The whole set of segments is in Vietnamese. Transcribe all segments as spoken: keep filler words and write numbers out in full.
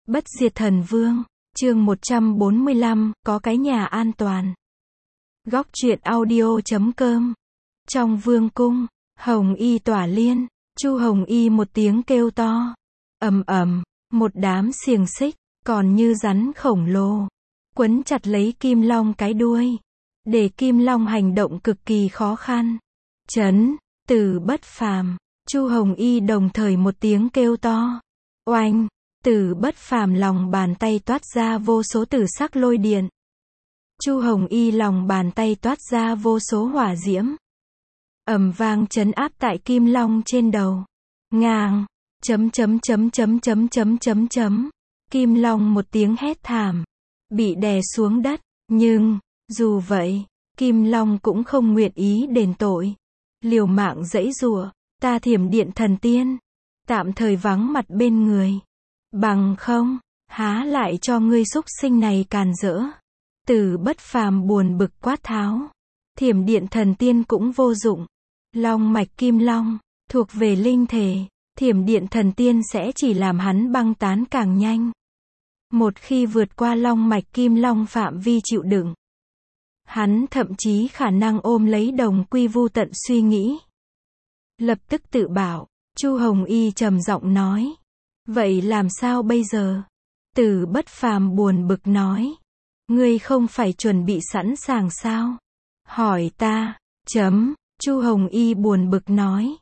Bất diệt thần vương, chương một trăm bốn mươi lăm, có cái nhà an toàn. Góc truyện audio chấm com. Trong vương cung, Hồng Y tỏa liên, Chu Hồng Y một tiếng kêu to. Ầm ầm, một đám xiềng xích, còn như rắn khổng lồ, quấn chặt lấy Kim Long cái đuôi, để Kim Long hành động cực kỳ khó khăn. Chấn, Tử Bất Phàm, Chu Hồng Y đồng thời một tiếng kêu to. Oanh, Tử Bất Phàm lòng bàn tay toát ra vô số tử sắc lôi điện. Chu Hồng Y lòng bàn tay toát ra vô số hỏa diễm. Ầm vang chấn áp tại Kim Long trên đầu. Ngang, chấm chấm chấm chấm chấm chấm chấm chấm. Kim Long một tiếng hét thảm, bị đè xuống đất, nhưng, dù vậy, Kim Long cũng không nguyện ý đền tội. Liều mạng giãy giụa, ta Thiểm Điện Thần Tiên, tạm thời vắng mặt bên người. Bằng không, há lại cho ngươi súc sinh này càn rỡ. Tử Bất Phàm buồn bực quát tháo. Thiểm Điện Thần Tiên cũng vô dụng. Long mạch Kim Long, thuộc về linh thể, Thiểm Điện Thần Tiên sẽ chỉ làm hắn băng tán càng nhanh. Một khi vượt qua long mạch Kim Long phạm vi chịu đựng, hắn thậm chí khả năng ôm lấy đồng quy vu tận suy nghĩ. Lập tức tự bảo, Chu Hồng Y trầm giọng nói. Vậy làm sao bây giờ? Tử Bất Phàm buồn bực nói. Ngươi không phải chuẩn bị sẵn sàng sao? Hỏi ta, chấm, Chu Hồng Y buồn bực nói.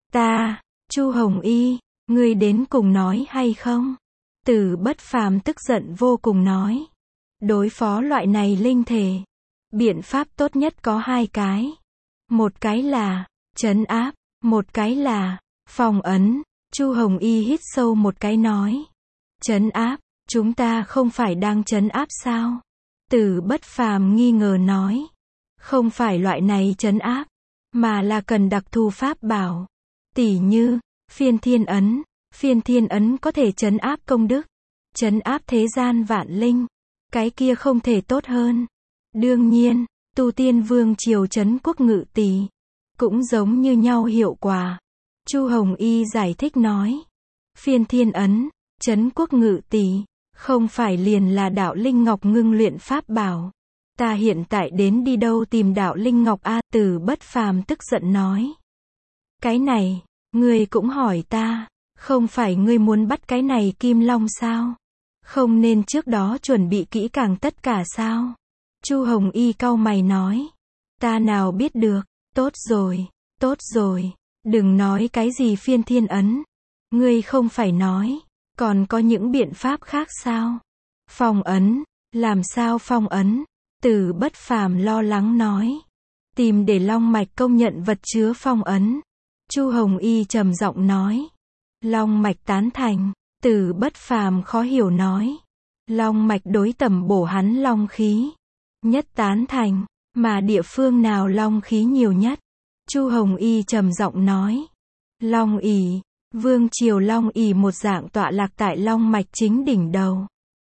Ta, Chu Hồng Y, ngươi đến cùng nói hay không? Tử Bất Phàm tức giận vô cùng nói. Đối phó loại này linh thể, biện pháp tốt nhất có hai cái. Một cái là trấn áp, một cái là phong ấn. Chu Hồng Y hít sâu một cái nói. Trấn áp, chúng ta không phải đang trấn áp sao? Tử Bất Phàm nghi ngờ nói. Không phải loại này trấn áp, mà là cần đặc thù pháp bảo. Tỉ như, phiên thiên ấn. Phiên thiên ấn có thể trấn áp công đức, trấn áp thế gian vạn linh. Cái kia không thể tốt hơn. Đương nhiên, tu tiên vương triều trấn quốc ngự tỷ, cũng giống như nhau hiệu quả. Chu Hồng Y giải thích nói. Phiên thiên ấn, trấn quốc ngự tỷ, không phải liền là đạo linh ngọc ngưng luyện pháp bảo. Ta hiện tại đến đi đâu tìm đạo linh ngọc a? Tử Bất Phàm tức giận nói. Cái này, ngươi cũng hỏi ta, không phải ngươi muốn bắt cái này Kim Long sao? Không nên trước đó chuẩn bị kỹ càng tất cả sao? Chu Hồng Y cau mày nói. Ta nào biết được, tốt rồi, tốt rồi. Đừng nói cái gì phiên thiên ấn. Ngươi không phải nói, còn có những biện pháp khác sao? Phong ấn, làm sao phong ấn? Tử Bất Phàm lo lắng nói. Tìm để long mạch công nhận vật chứa phong ấn. Chu Hồng Y trầm giọng nói. Long mạch tán thành. Tử Bất Phàm khó hiểu nói. Long mạch đối tầm bổ hắn long khí, nhất tán thành, mà địa phương nào long khí nhiều nhất? Chu Hồng Y trầm giọng nói. Long ỷ, vương triều long ỷ một dạng tọa lạc tại long mạch chính đỉnh đầu.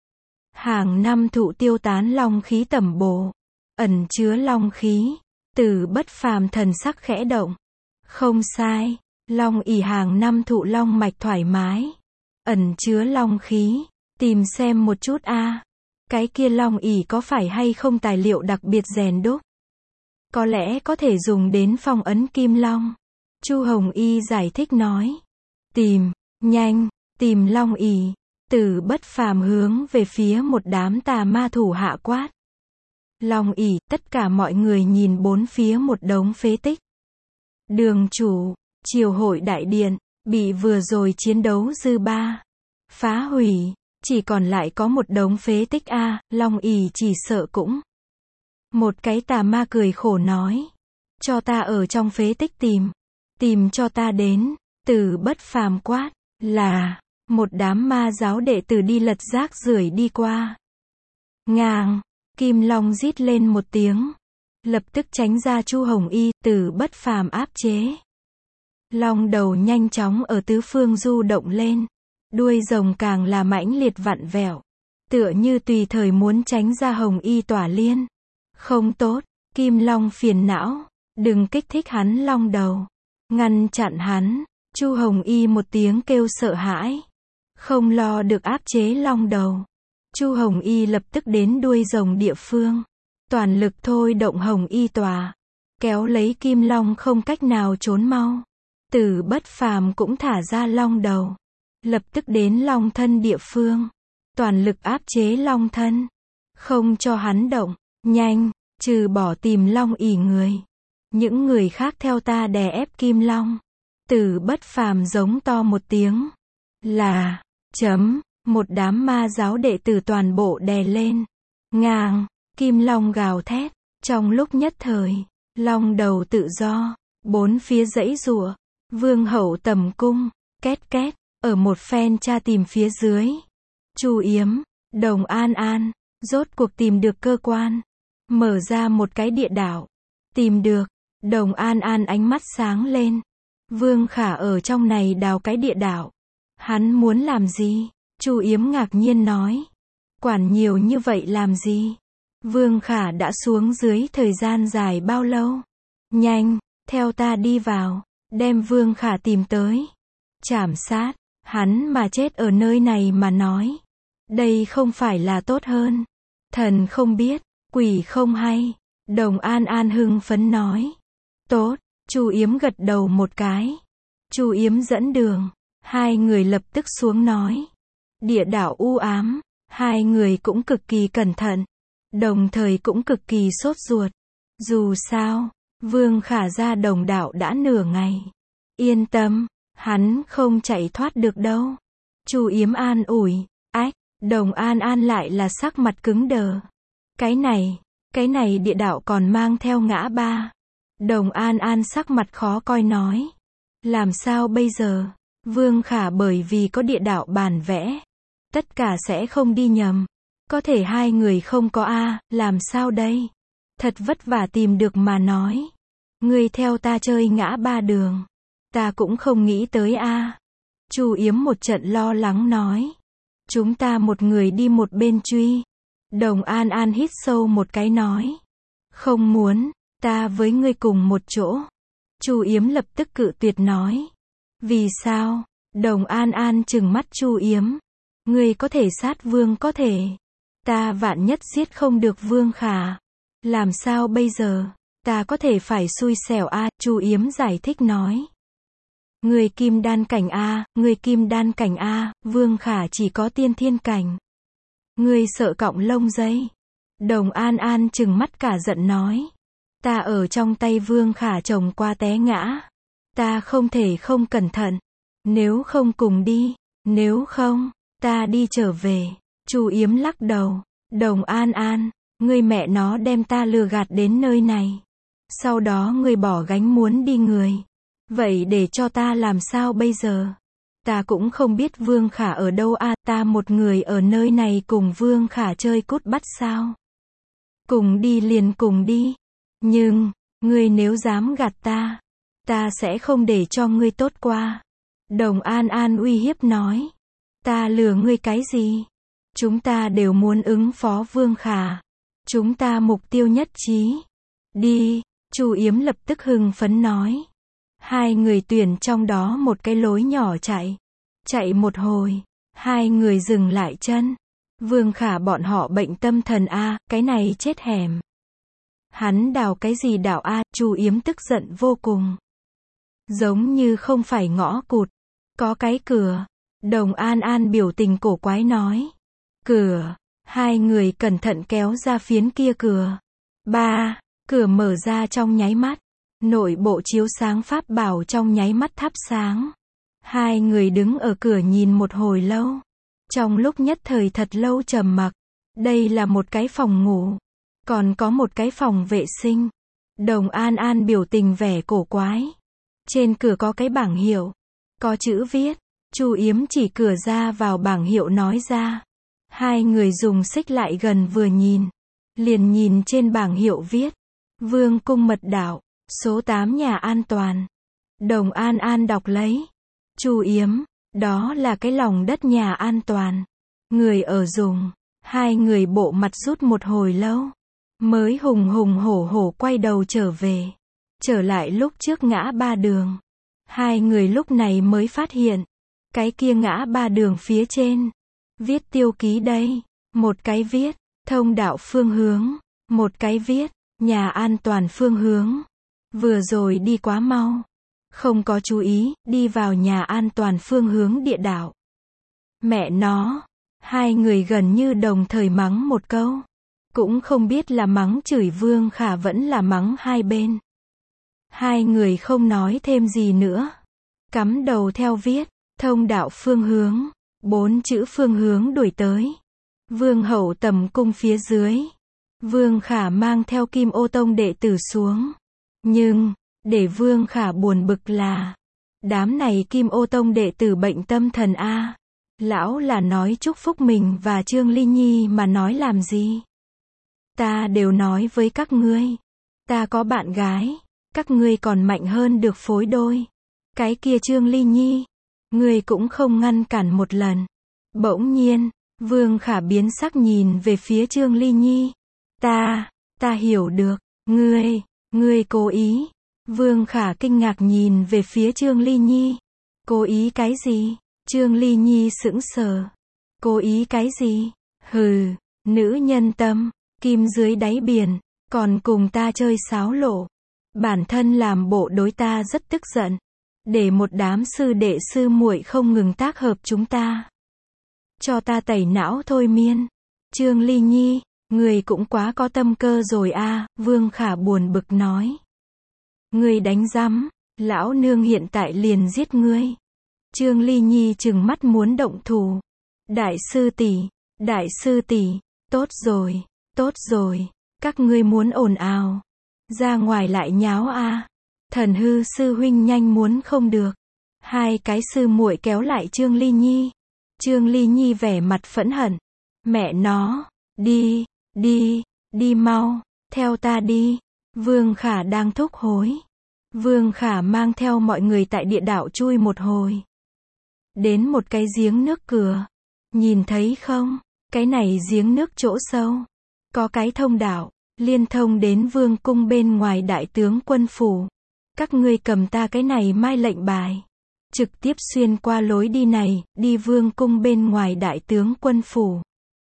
Hàng năm thụ tiêu tán long khí tầm bổ, ẩn chứa long khí. Tử Bất Phàm thần sắc khẽ động. Không sai, long ỷ hàng năm thụ long mạch thoải mái, ẩn chứa long khí. Tìm xem một chút a, à. Cái kia long ỷ có phải hay không tài liệu đặc biệt rèn đúc? Có lẽ có thể dùng đến phong ấn Kim Long. Chu Hồng Y giải thích nói. Tìm, nhanh, tìm long ỷ. Tử Bất Phàm hướng về phía một đám tà ma thủ hạ quát. Long ỷ, tất cả mọi người nhìn bốn phía một đống phế tích. Đường chủ, triều hội đại điện, bị vừa rồi chiến đấu dư ba phá hủy, chỉ còn lại có một đống phế tích a, à, long ỷ chỉ sợ cũng. Một cái tà ma cười khổ nói. Cho ta ở trong phế tích tìm. Tìm cho ta đến. Tử Bất Phàm quát. Là. Một đám ma giáo đệ tử đi lật rác rưởi đi qua. Ngang. Kim Long rít lên một tiếng. Lập tức tránh ra Chu Hồng Y. Tử Bất Phàm áp chế. Long đầu nhanh chóng ở tứ phương du động lên. Đuôi rồng càng là mãnh liệt vặn vẹo, tựa như tùy thời muốn tránh ra Hồng Y tỏa liên. Không tốt, Kim Long phiền não, đừng kích thích hắn long đầu. Ngăn chặn hắn. Chu Hồng Y một tiếng kêu sợ hãi. Không lo được áp chế long đầu. Chu Hồng Y lập tức đến đuôi rồng địa phương. Toàn lực thôi động Hồng Y tòa. Kéo lấy kim long không cách nào trốn mau. Tử Bất Phàm cũng thả ra long đầu. Lập tức đến long thân địa phương. Toàn lực áp chế long thân. Không cho hắn động. Nhanh, trừ bỏ tìm long ỉ người. Những người khác theo ta đè ép kim long. Tử Bất Phàm giống to một tiếng. Là, chấm, một đám ma giáo đệ tử toàn bộ đè lên. Ngang, kim long gào thét. Trong lúc nhất thời, long đầu tự do, bốn phía dãy giụa. Vương hậu tầm cung, két két, ở một phen tra tìm phía dưới. Chu Yếm, Đồng An An, rốt cuộc tìm được cơ quan. Mở ra một cái địa đạo. Tìm được, Đồng An An ánh mắt sáng lên. Vương Khả ở trong này đào cái địa đạo. Hắn muốn làm gì? Chu Yếm ngạc nhiên nói. Quản nhiều như vậy làm gì? Vương Khả đã xuống dưới thời gian dài bao lâu? Nhanh, theo ta đi vào. Đem Vương Khả tìm tới. Chảm sát. Hắn mà chết ở nơi này mà nói. Đây không phải là tốt hơn. Thần không biết, quỷ không hay. Đồng An An hưng phấn nói. Tốt, Chu Yếm gật đầu một cái. Chu Yếm dẫn đường. Hai người lập tức xuống nói. Địa đạo u ám. Hai người cũng cực kỳ cẩn thận. Đồng thời cũng cực kỳ sốt ruột. Dù sao, Vương Khả ra đồng đạo đã nửa ngày. Yên tâm, hắn không chạy thoát được đâu. Chu Yếm an ủi. Ách, Đồng An An lại là sắc mặt cứng đờ. Cái này, cái này địa đạo còn mang theo ngã ba. Đồng An An sắc mặt khó coi nói. Làm sao bây giờ? Vương Khả bởi vì có địa đạo bản vẽ. Tất cả sẽ không đi nhầm. Có thể hai người không có a, làm sao đây? Thật vất vả tìm được mà nói. Ngươi theo ta chơi ngã ba đường. Ta cũng không nghĩ tới a. Chu Yếm một trận lo lắng nói. Chúng ta một người đi một bên truy. Đồng An An hít sâu một cái nói. Không muốn, ta với ngươi cùng một chỗ. Chu Yếm lập tức cự tuyệt nói. Vì sao? Đồng An An trừng mắt Chu Yếm. Ngươi có thể sát Vương có thể. Ta vạn nhất giết không được Vương Khả. Làm sao bây giờ? Ta có thể phải xui xẻo a. Chu Yếm giải thích nói. Người kim đan cảnh a, người kim đan cảnh a, Vương Khả chỉ có tiên thiên cảnh. Ngươi sợ cọng lông dây. Đồng An An trừng mắt cả giận nói. Ta ở trong tay Vương Khả chồng qua té ngã. Ta không thể không cẩn thận. Nếu không cùng đi, nếu không, ta đi trở về. Chu Yếm lắc đầu. Đồng An An, ngươi mẹ nó đem ta lừa gạt đến nơi này. Sau đó ngươi bỏ gánh muốn đi người. Vậy để cho ta làm sao bây giờ? Ta cũng không biết Vương Khả ở đâu a, ta một người ở nơi này cùng Vương Khả chơi cút bắt sao? Cùng đi liền cùng đi. Nhưng, ngươi nếu dám gạt ta, ta sẽ không để cho ngươi tốt qua. Đồng An An uy hiếp nói. Ta lừa ngươi cái gì? Chúng ta đều muốn ứng phó Vương Khả. Chúng ta mục tiêu nhất trí. Đi, Chu Yếm lập tức hưng phấn nói. Hai người tuyển trong đó một cái lối nhỏ chạy. Chạy một hồi, hai người dừng lại chân. Vương Khả bọn họ bệnh tâm thần a, cái này chết hẻm. Hắn đào cái gì đào a? Chu Yếm tức giận vô cùng. Giống như không phải ngõ cụt. Có cái cửa. Đồng An An biểu tình cổ quái nói. Cửa. Hai người cẩn thận kéo ra phiến kia cửa. Ba. Cửa mở ra trong nháy mắt. Nội bộ chiếu sáng pháp bảo trong nháy mắt thắp sáng. Hai người đứng ở cửa nhìn một hồi lâu. Trong lúc nhất thời thật lâu trầm mặc. Đây là một cái phòng ngủ. Còn có một cái phòng vệ sinh. Đồng An An biểu tình vẻ cổ quái. Trên cửa có cái bảng hiệu. Có chữ viết. Chu Yếm chỉ cửa ra vào bảng hiệu nói ra. Hai người dùng xích lại gần vừa nhìn. Liền nhìn trên bảng hiệu viết. Vương cung mật đạo. Số tám nhà an toàn. Đồng An An đọc lấy. Chu Yếm, đó là cái lòng đất nhà an toàn. Người ở dùng. Hai người bộ mặt rút một hồi lâu. Mới hùng hùng hổ hổ quay đầu trở về. Trở lại lúc trước ngã ba đường. Hai người lúc này mới phát hiện. Cái kia ngã ba đường phía trên. Viết tiêu ký đây. Một cái viết, thông đạo phương hướng. Một cái viết, nhà an toàn phương hướng. Vừa rồi đi quá mau. Không có chú ý, đi vào nhà an toàn phương hướng địa đạo. Mẹ nó. Hai người gần như đồng thời mắng một câu. Cũng không biết là mắng chửi Vương Khả vẫn là mắng hai bên. Hai người không nói thêm gì nữa. Cắm đầu theo viết, thông đạo phương hướng. Bốn chữ phương hướng đuổi tới. Vương hậu tầm cung phía dưới. Vương Khả mang theo Kim Ô Tông đệ tử xuống. Nhưng, để Vương Khả buồn bực là, đám này Kim Ô Tông đệ tử bệnh tâm thần a. Lão là nói chúc phúc mình và Trương Ly Nhi mà nói làm gì? Ta đều nói với các ngươi. Ta có bạn gái. Các ngươi còn mạnh hơn được phối đôi. Cái kia Trương Ly Nhi. Ngươi cũng không ngăn cản một lần. Bỗng nhiên, Vương Khả biến sắc nhìn về phía Trương Ly Nhi. Ta, ta hiểu được. Ngươi, ngươi cố ý. Vương Khả kinh ngạc nhìn về phía Trương Ly Nhi. Cố ý cái gì? Trương Ly Nhi sững sờ. Cố ý cái gì? Hừ, nữ nhân tâm, kim dưới đáy biển, còn cùng ta chơi sáo lộ. Bản thân làm bộ đối ta rất tức giận. Để một đám sư đệ sư muội không ngừng tác hợp chúng ta. Cho ta tẩy não thôi miên. Trương Ly Nhi, người cũng quá có tâm cơ rồi a. Vương Khả buồn bực nói. Ngươi đánh rắm, lão nương hiện tại liền giết ngươi. Trương Ly Nhi trừng mắt muốn động thủ. Đại sư tỷ, đại sư tỷ, tốt rồi, tốt rồi, các ngươi muốn ồn ào. Ra ngoài lại nháo a. Thần hư sư huynh nhanh muốn không được. Hai cái sư muội kéo lại Trương Ly Nhi. Trương Ly Nhi vẻ mặt phẫn hận. Mẹ nó, đi, đi, đi mau, theo ta đi. Vương Khả đang thúc hối. Vương Khả mang theo mọi người tại địa đạo chui một hồi. Đến một cái giếng nước cửa. Nhìn thấy không? Cái này giếng nước chỗ sâu. Có cái thông đạo, liên thông đến vương cung bên ngoài đại tướng quân phủ. Các ngươi cầm ta cái này mai lệnh bài. Trực tiếp xuyên qua lối đi này, đi vương cung bên ngoài đại tướng quân phủ.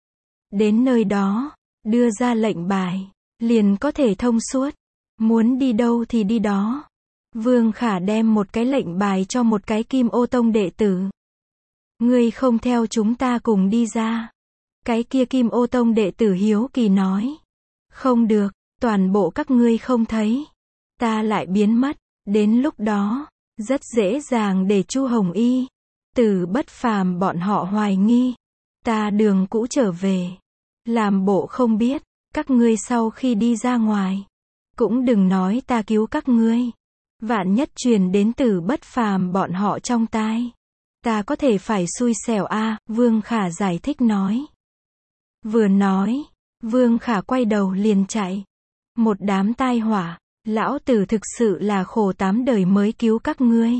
Đến nơi đó, đưa ra lệnh bài, liền có thể thông suốt. Muốn đi đâu thì đi đó. Vương Khả đem một cái lệnh bài cho một cái Kim Ô Tông đệ tử. Ngươi không theo chúng ta cùng đi ra. Cái kia Kim Ô Tông đệ tử hiếu kỳ nói. Không được, toàn bộ các ngươi không thấy. Ta lại biến mất. Đến lúc đó, rất dễ dàng để Chu Hồng Y, Tử Bất Phàm bọn họ hoài nghi. Ta đường cũ trở về. Làm bộ không biết, các ngươi sau khi đi ra ngoài. Cũng đừng nói ta cứu các ngươi. Vạn nhất truyền đến Tử Bất Phàm bọn họ trong tai. Ta có thể phải xui xẻo a. Vương Khả giải thích nói. Vừa nói, Vương Khả quay đầu liền chạy. Một đám tai họa. Lão tử thực sự là khổ tám đời mới cứu các ngươi.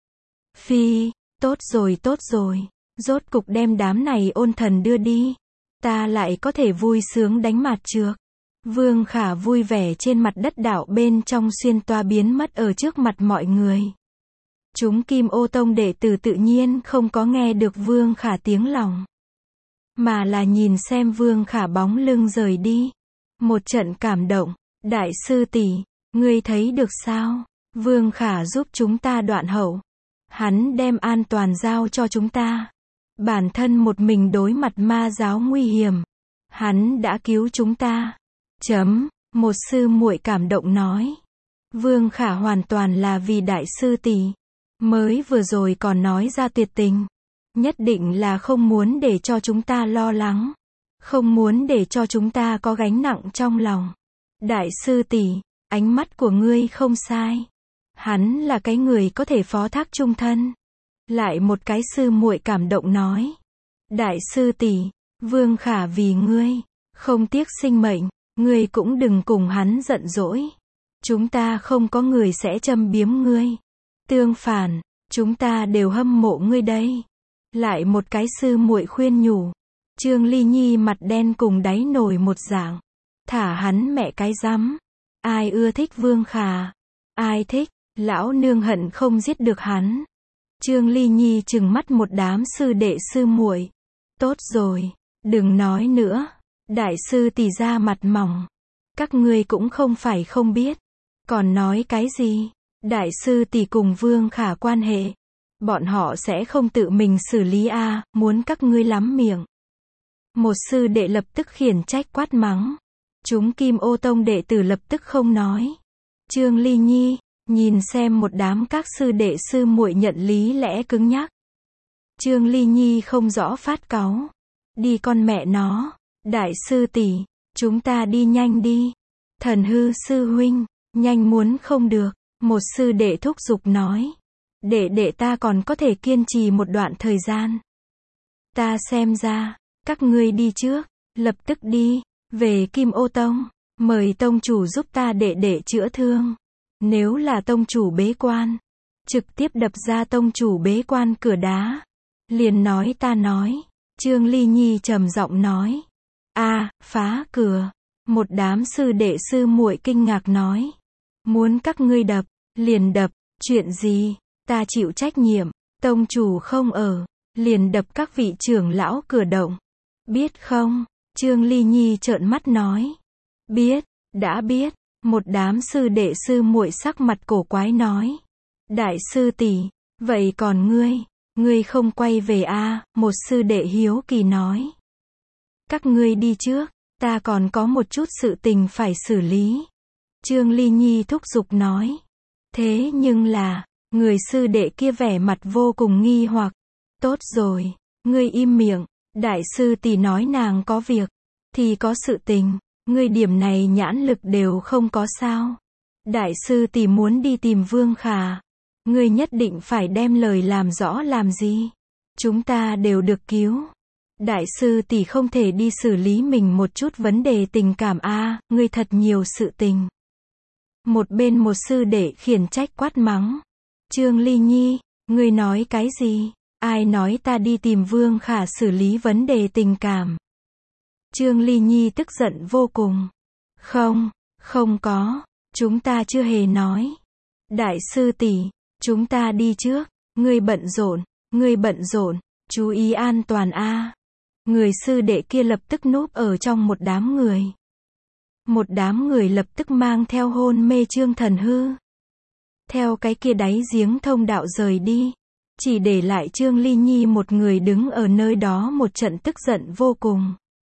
Phi, tốt rồi tốt rồi. Rốt cục đem đám này ôn thần đưa đi. Ta lại có thể vui sướng đánh mặt trược. Vương Khả vui vẻ trên mặt đất đảo bên trong xuyên toa biến mất ở trước mặt mọi người. Chúng Kim Ô Tông đệ tử tự nhiên không có nghe được Vương Khả tiếng lòng. Mà là nhìn xem Vương Khả bóng lưng rời đi. Một trận cảm động. Đại sư tỷ, ngươi thấy được sao? Vương Khả giúp chúng ta đoạn hậu. Hắn đem an toàn giao cho chúng ta. Bản thân một mình đối mặt ma giáo nguy hiểm. Hắn đã cứu chúng ta. Chấm, một sư muội cảm động nói. Vương Khả hoàn toàn là vì đại sư tỷ. Mới vừa rồi còn nói ra tuyệt tình. Nhất định là không muốn để cho chúng ta lo lắng. Không muốn để cho chúng ta có gánh nặng trong lòng. Đại sư tỷ, ánh mắt của ngươi không sai. Hắn là cái người có thể phó thác chung thân. Lại một cái sư muội cảm động nói. Đại sư tỷ, Vương Khả vì ngươi, không tiếc sinh mệnh, ngươi cũng đừng cùng hắn giận dỗi. Chúng ta không có người sẽ châm biếm ngươi. Tương phản, chúng ta đều hâm mộ ngươi đây. Lại một cái sư muội khuyên nhủ. Trương Ly Nhi mặt đen cùng đáy nổi một dạng. Thả hắn mẹ cái rắm. Ai ưa thích Vương Khả? Ai thích? Lão nương hận không giết được hắn. Trương Ly Nhi trừng mắt một đám sư đệ sư muội. Tốt rồi, đừng nói nữa. Đại sư tỷ ra mặt mỏng. Các ngươi cũng không phải không biết. Còn nói cái gì? Đại sư tỷ cùng Vương Khả quan hệ. Bọn họ sẽ không tự mình xử lý a, à, muốn các ngươi lắm miệng. Một sư đệ lập tức khiển trách quát mắng. Chúng Kim Ô Tông đệ tử lập tức không nói. Trương Ly Nhi, nhìn xem một đám các sư đệ sư muội nhận lý lẽ cứng nhắc. Trương Ly Nhi không rõ phát cáu. Đi con mẹ nó. Đại sư tỷ, chúng ta đi nhanh đi. Thần hư sư huynh, nhanh muốn không được. Một sư đệ thúc giục nói. Đệ đệ ta còn có thể kiên trì một đoạn thời gian. Ta xem ra, các ngươi đi trước, lập tức đi, về Kim Ô Tông, mời tông chủ giúp ta đệ đệ chữa thương. Nếu là tông chủ bế quan, trực tiếp đập ra tông chủ bế quan cửa đá. Liền nói ta nói. Trương Ly Nhi trầm giọng nói. A, phá cửa. Một đám sư đệ sư muội kinh ngạc nói. Muốn các ngươi đập, liền đập, chuyện gì, ta chịu trách nhiệm, tông chủ không ở, liền đập các vị trưởng lão cửa động. Biết không? Trương Ly Nhi trợn mắt nói. Biết, đã biết. Một đám sư đệ sư muội sắc mặt cổ quái nói. Đại sư tỷ, vậy còn ngươi, ngươi không quay về a? À? Một sư đệ hiếu kỳ nói. Các ngươi đi trước, ta còn có một chút sự tình phải xử lý. Trương Ly Nhi thúc giục nói. Thế nhưng là, người sư đệ kia vẻ mặt vô cùng nghi hoặc. Tốt rồi, ngươi im miệng, đại sư tỷ nói nàng có việc, thì có sự tình, ngươi điểm này nhãn lực đều không có sao. Đại sư tỷ muốn đi tìm Vương Khả, ngươi nhất định phải đem lời làm rõ làm gì. Chúng ta đều được cứu. Đại sư tỷ không thể đi xử lý mình một chút vấn đề tình cảm a, à, ngươi thật nhiều sự tình. Một bên một sư đệ khiển trách quát mắng. Trương Ly Nhi, ngươi nói cái gì? Ai nói ta đi tìm Vương Khả xử lý vấn đề tình cảm? Trương Ly Nhi tức giận vô cùng. Không, không có, chúng ta chưa hề nói. Đại sư tỷ, chúng ta đi trước, ngươi bận rộn, ngươi bận rộn, chú ý an toàn a. À. Người sư đệ kia lập tức núp ở trong một đám người. Một đám người lập tức mang theo hôn mê Trương Thần Hư. Theo cái kia đáy giếng thông đạo rời đi. Chỉ để lại Trương Ly Nhi một người đứng ở nơi đó một trận tức giận vô cùng.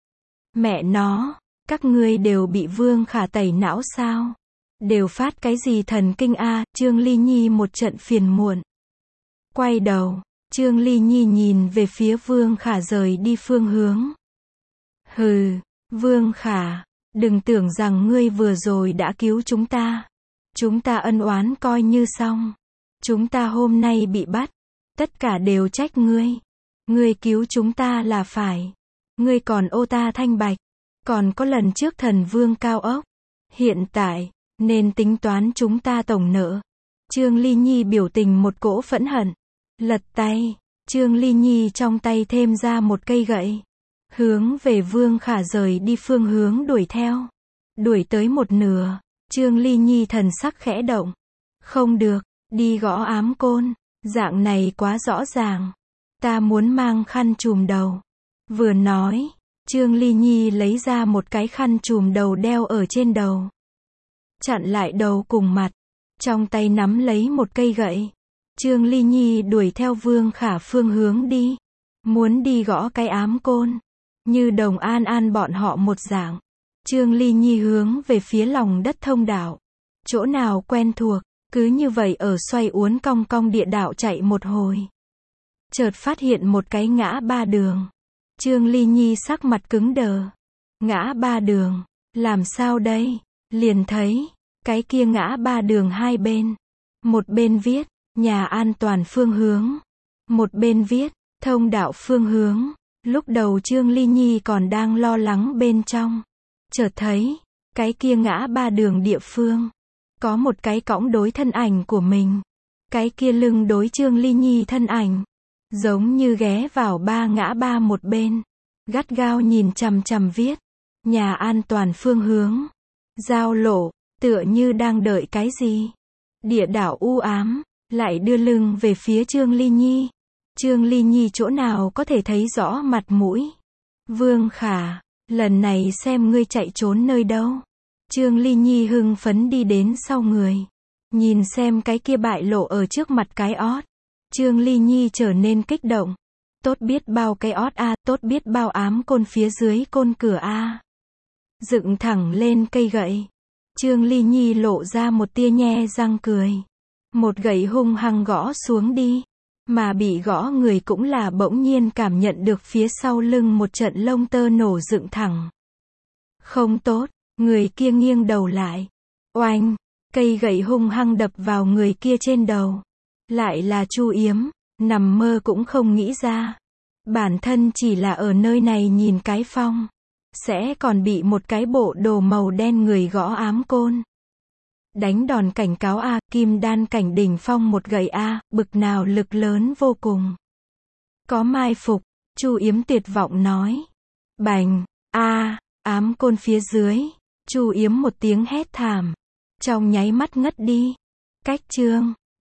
Mẹ nó, các ngươi đều bị Vương Khả tẩy não sao? Đều phát cái gì thần kinh a? À? Trương Ly Nhi một trận phiền muộn. Quay đầu, Trương Ly Nhi nhìn về phía Vương Khả rời đi phương hướng. Hừ, Vương Khả, đừng tưởng rằng ngươi vừa rồi đã cứu chúng ta. Chúng ta ân oán coi như xong. Chúng ta hôm nay bị bắt. Tất cả đều trách ngươi. Ngươi cứu chúng ta là phải. Ngươi còn ô ta thanh bạch. Còn có lần trước thần vương cao ốc. Hiện tại, nên tính toán chúng ta tổng nợ. Trương Ly Nhi biểu tình một cỗ phẫn hận. Lật tay, Trương Ly Nhi trong tay thêm ra một cây gậy. Hướng về Vương Khả rời đi phương hướng đuổi theo. Đuổi tới một nửa, Trương Ly Nhi thần sắc khẽ động. Không được, đi gõ ám côn. Dạng này quá rõ ràng. Ta muốn mang khăn trùm đầu. Vừa nói, Trương Ly Nhi lấy ra một cái khăn trùm đầu đeo ở trên đầu. Chặn lại đầu cùng mặt. Trong tay nắm lấy một cây gậy. Trương Ly Nhi đuổi theo Vương Khả phương hướng đi. Muốn đi gõ cái ám côn. Như Đồng An An bọn họ một dạng. Trương Ly Nhi hướng về phía lòng đất thông đạo. Chỗ nào quen thuộc. Cứ như vậy ở xoay uốn cong cong địa đạo chạy một hồi. Chợt phát hiện một cái ngã ba đường. Trương Ly Nhi sắc mặt cứng đờ. Ngã ba đường, làm sao đây? Liền thấy, cái kia ngã ba đường hai bên. Một bên viết, nhà an toàn phương hướng. Một bên viết, thông đạo phương hướng. Lúc đầu Trương Ly Nhi còn đang lo lắng bên trong. Chợt thấy, cái kia ngã ba đường địa phương. Có một cái cõng đối thân ảnh của mình. Cái kia lưng đối Trương Ly Nhi thân ảnh. Giống như ghé vào ba ngã ba một bên. Gắt gao nhìn chằm chằm viết. Nhà an toàn phương hướng. Giao lộ, tựa như đang đợi cái gì. Địa đảo u ám. lại đưa lưng về phía Trương Ly Nhi. Trương Ly Nhi chỗ nào có thể thấy rõ mặt mũi. Vương Khả, lần này xem ngươi chạy trốn nơi đâu. Trương Ly Nhi hưng phấn đi đến sau người. Nhìn xem cái kia bại lộ ở trước mặt cái ót. Trương Ly Nhi trở nên kích động. Tốt biết bao cái ót a, tốt biết bao ám côn phía dưới côn cửa a. Dựng thẳng lên cây gậy. Trương Ly Nhi lộ ra một tia nhe răng cười. Một gậy hung hăng gõ xuống đi. Mà bị gõ người cũng là bỗng nhiên cảm nhận được phía sau lưng một trận lông tơ nổ dựng thẳng. Không tốt, người kia nghiêng đầu lại. Oanh, cây gậy hung hăng đập vào người kia trên đầu. Lại là Chu Yếm, nằm mơ cũng không nghĩ ra. Bản thân chỉ là ở nơi này nhìn cái phong. Sẽ còn bị một cái bộ đồ màu đen người gõ ám côn. Đánh đòn cảnh cáo a, kim đan cảnh đỉnh phong một gậy a, bực nào lực lớn vô cùng. Có mai phục, Chu Yếm tuyệt vọng nói. Bành, a, ám côn phía dưới. Chu Yếm một tiếng hét thảm. Trong nháy mắt ngất đi. Cách chương